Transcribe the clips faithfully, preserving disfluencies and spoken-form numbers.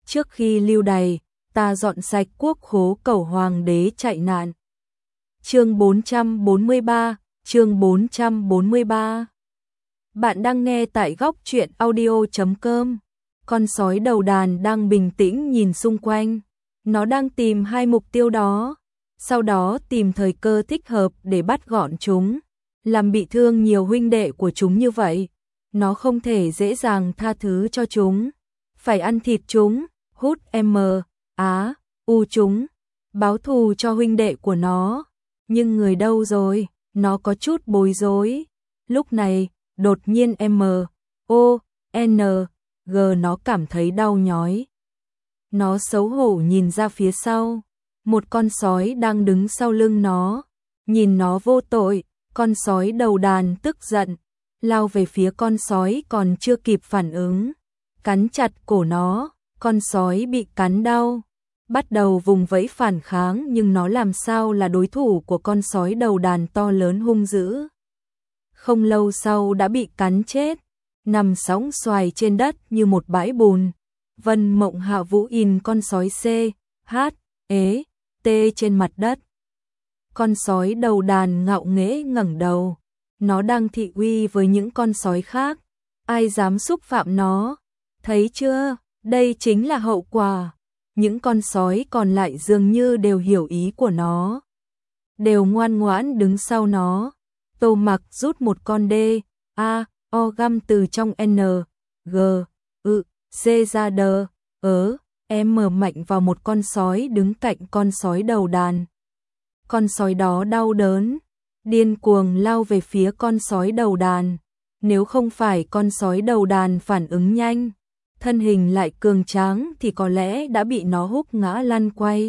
trước khi lưu đày, ta dọn sạch quốc khố cầu hoàng đế chạy nạn. Chương bốn trăm bốn mươi ba, chương bốn trăm bốn mươi ba. Bạn đang nghe tại góc truyện audio chấm com. Con sói đầu đàn đang bình tĩnh nhìn xung quanh. Nó đang tìm hai mục tiêu đó, sau đó tìm thời cơ thích hợp để bắt gọn chúng. Làm bị thương nhiều huynh đệ của chúng như vậy, nó không thể dễ dàng tha thứ cho chúng. Phải ăn thịt chúng, hút M, Á, U chúng, báo thù cho huynh đệ của nó. Nhưng người đâu rồi? Nó có chút bối rối. Lúc này, đột nhiên M, O, N, G nó cảm thấy đau nhói. Nó xấu hổ nhìn ra phía sau. Một con sói đang đứng sau lưng nó. Nhìn nó vô tội, con sói đầu đàn tức giận, lao về phía con sói còn chưa kịp phản ứng. Cắn chặt cổ nó, con sói bị cắn đau. Bắt đầu vùng vẫy phản kháng nhưng nó làm sao là đối thủ của con sói đầu đàn to lớn hung dữ. Không lâu sau đã bị cắn chết, nằm sóng xoài trên đất như một bãi bùn. Vân Mộng Hạ Vũ in con sói C, H, E, T trên mặt đất. Con sói đầu đàn ngạo nghễ ngẩng đầu, nó đang thị uy với những con sói khác. Ai dám xúc phạm nó? Thấy chưa, đây chính là hậu quả. Những con sói còn lại dường như đều hiểu ý của nó, đều ngoan ngoãn đứng sau nó. Tô Mặc rút một con D, A, O găm từ trong N, G, ự, C ra đờ, ớ, M mạnh vào một con sói đứng cạnh con sói đầu đàn. Con sói đó đau đớn, điên cuồng lao về phía con sói đầu đàn. Nếu không phải con sói đầu đàn phản ứng nhanh, thân hình lại cường tráng thì có lẽ đã bị nó húc ngã lăn quay.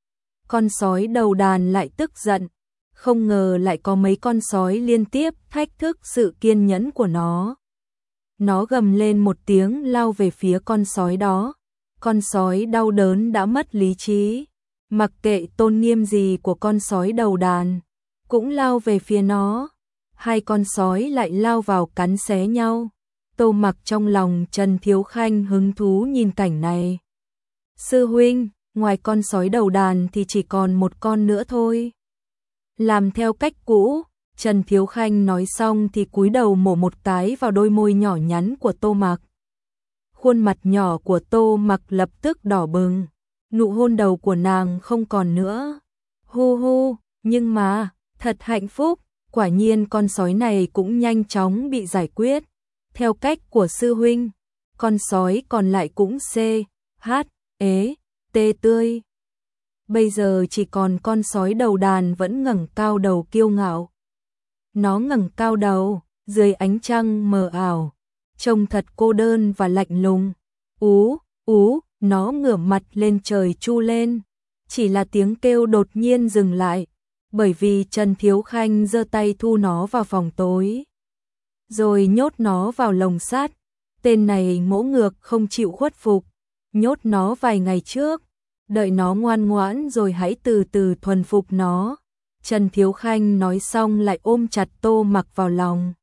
Con sói đầu đàn lại tức giận, không ngờ lại có mấy con sói liên tiếp thách thức sự kiên nhẫn của nó. Nó gầm lên một tiếng lao về phía con sói đó. Con sói đau đớn đã mất lý trí, mặc kệ tôn nghiêm gì của con sói đầu đàn, cũng lao về phía nó. Hai con sói lại lao vào cắn xé nhau. Tô Mặc trong lòng Trần Thiếu Khanh hứng thú nhìn cảnh này. Sư huynh, ngoài con sói đầu đàn thì chỉ còn một con nữa thôi. Làm theo cách cũ, Trần Thiếu Khanh nói xong thì cúi đầu mổ một cái vào đôi môi nhỏ nhắn của Tô Mặc. Khuôn mặt nhỏ của Tô Mặc lập tức đỏ bừng, nụ hôn đầu của nàng không còn nữa. Hu hu, nhưng mà, thật hạnh phúc, quả nhiên con sói này cũng nhanh chóng bị giải quyết. Theo cách của sư huynh, con sói còn lại cũng C, H, E, T tươi. Bây giờ chỉ còn con sói đầu đàn vẫn ngẩng cao đầu kiêu ngạo. Nó ngẩng cao đầu, dưới ánh trăng mờ ảo, trông thật cô đơn và lạnh lùng. Ú, ú, nó ngửa mặt lên trời chu lên. Chỉ là tiếng kêu đột nhiên dừng lại, bởi vì Trần Thiếu Khanh giơ tay thu nó vào phòng tối, rồi nhốt nó vào lồng sắt. Tên này ngỗ ngược không chịu khuất phục. Nhốt nó vài ngày trước, đợi nó ngoan ngoãn rồi hãy từ từ thuần phục nó. Trần Thiếu Khanh nói xong lại ôm chặt Tô Mặc vào lòng,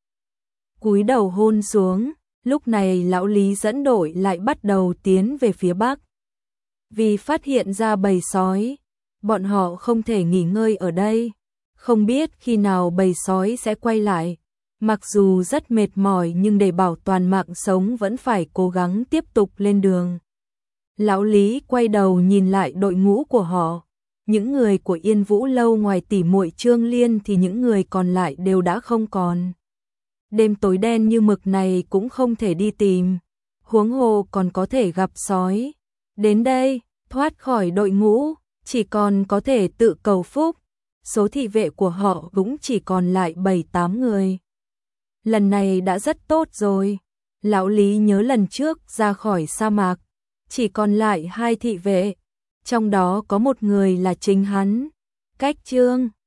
cúi đầu hôn xuống. Lúc này lão Lý dẫn đội lại bắt đầu tiến về phía bắc. Vì phát hiện ra bầy sói, bọn họ không thể nghỉ ngơi ở đây. Không biết khi nào bầy sói sẽ quay lại. Mặc dù rất mệt mỏi nhưng để bảo toàn mạng sống vẫn phải cố gắng tiếp tục lên đường. Lão Lý quay đầu nhìn lại đội ngũ của họ. Những người của Yên Vũ Lâu ngoài tỉ muội Trương Liên thì những người còn lại đều đã không còn. Đêm tối đen như mực này cũng không thể đi tìm, huống hồ còn có thể gặp sói. Đến đây, thoát khỏi đội ngũ, chỉ còn có thể tự cầu phúc. Số thị vệ của họ cũng chỉ còn lại bảy tám người. Lần này đã rất tốt rồi. Lão Lý nhớ lần trước ra khỏi sa mạc, chỉ còn lại hai thị vệ, trong đó có một người là chính hắn. Cách Trương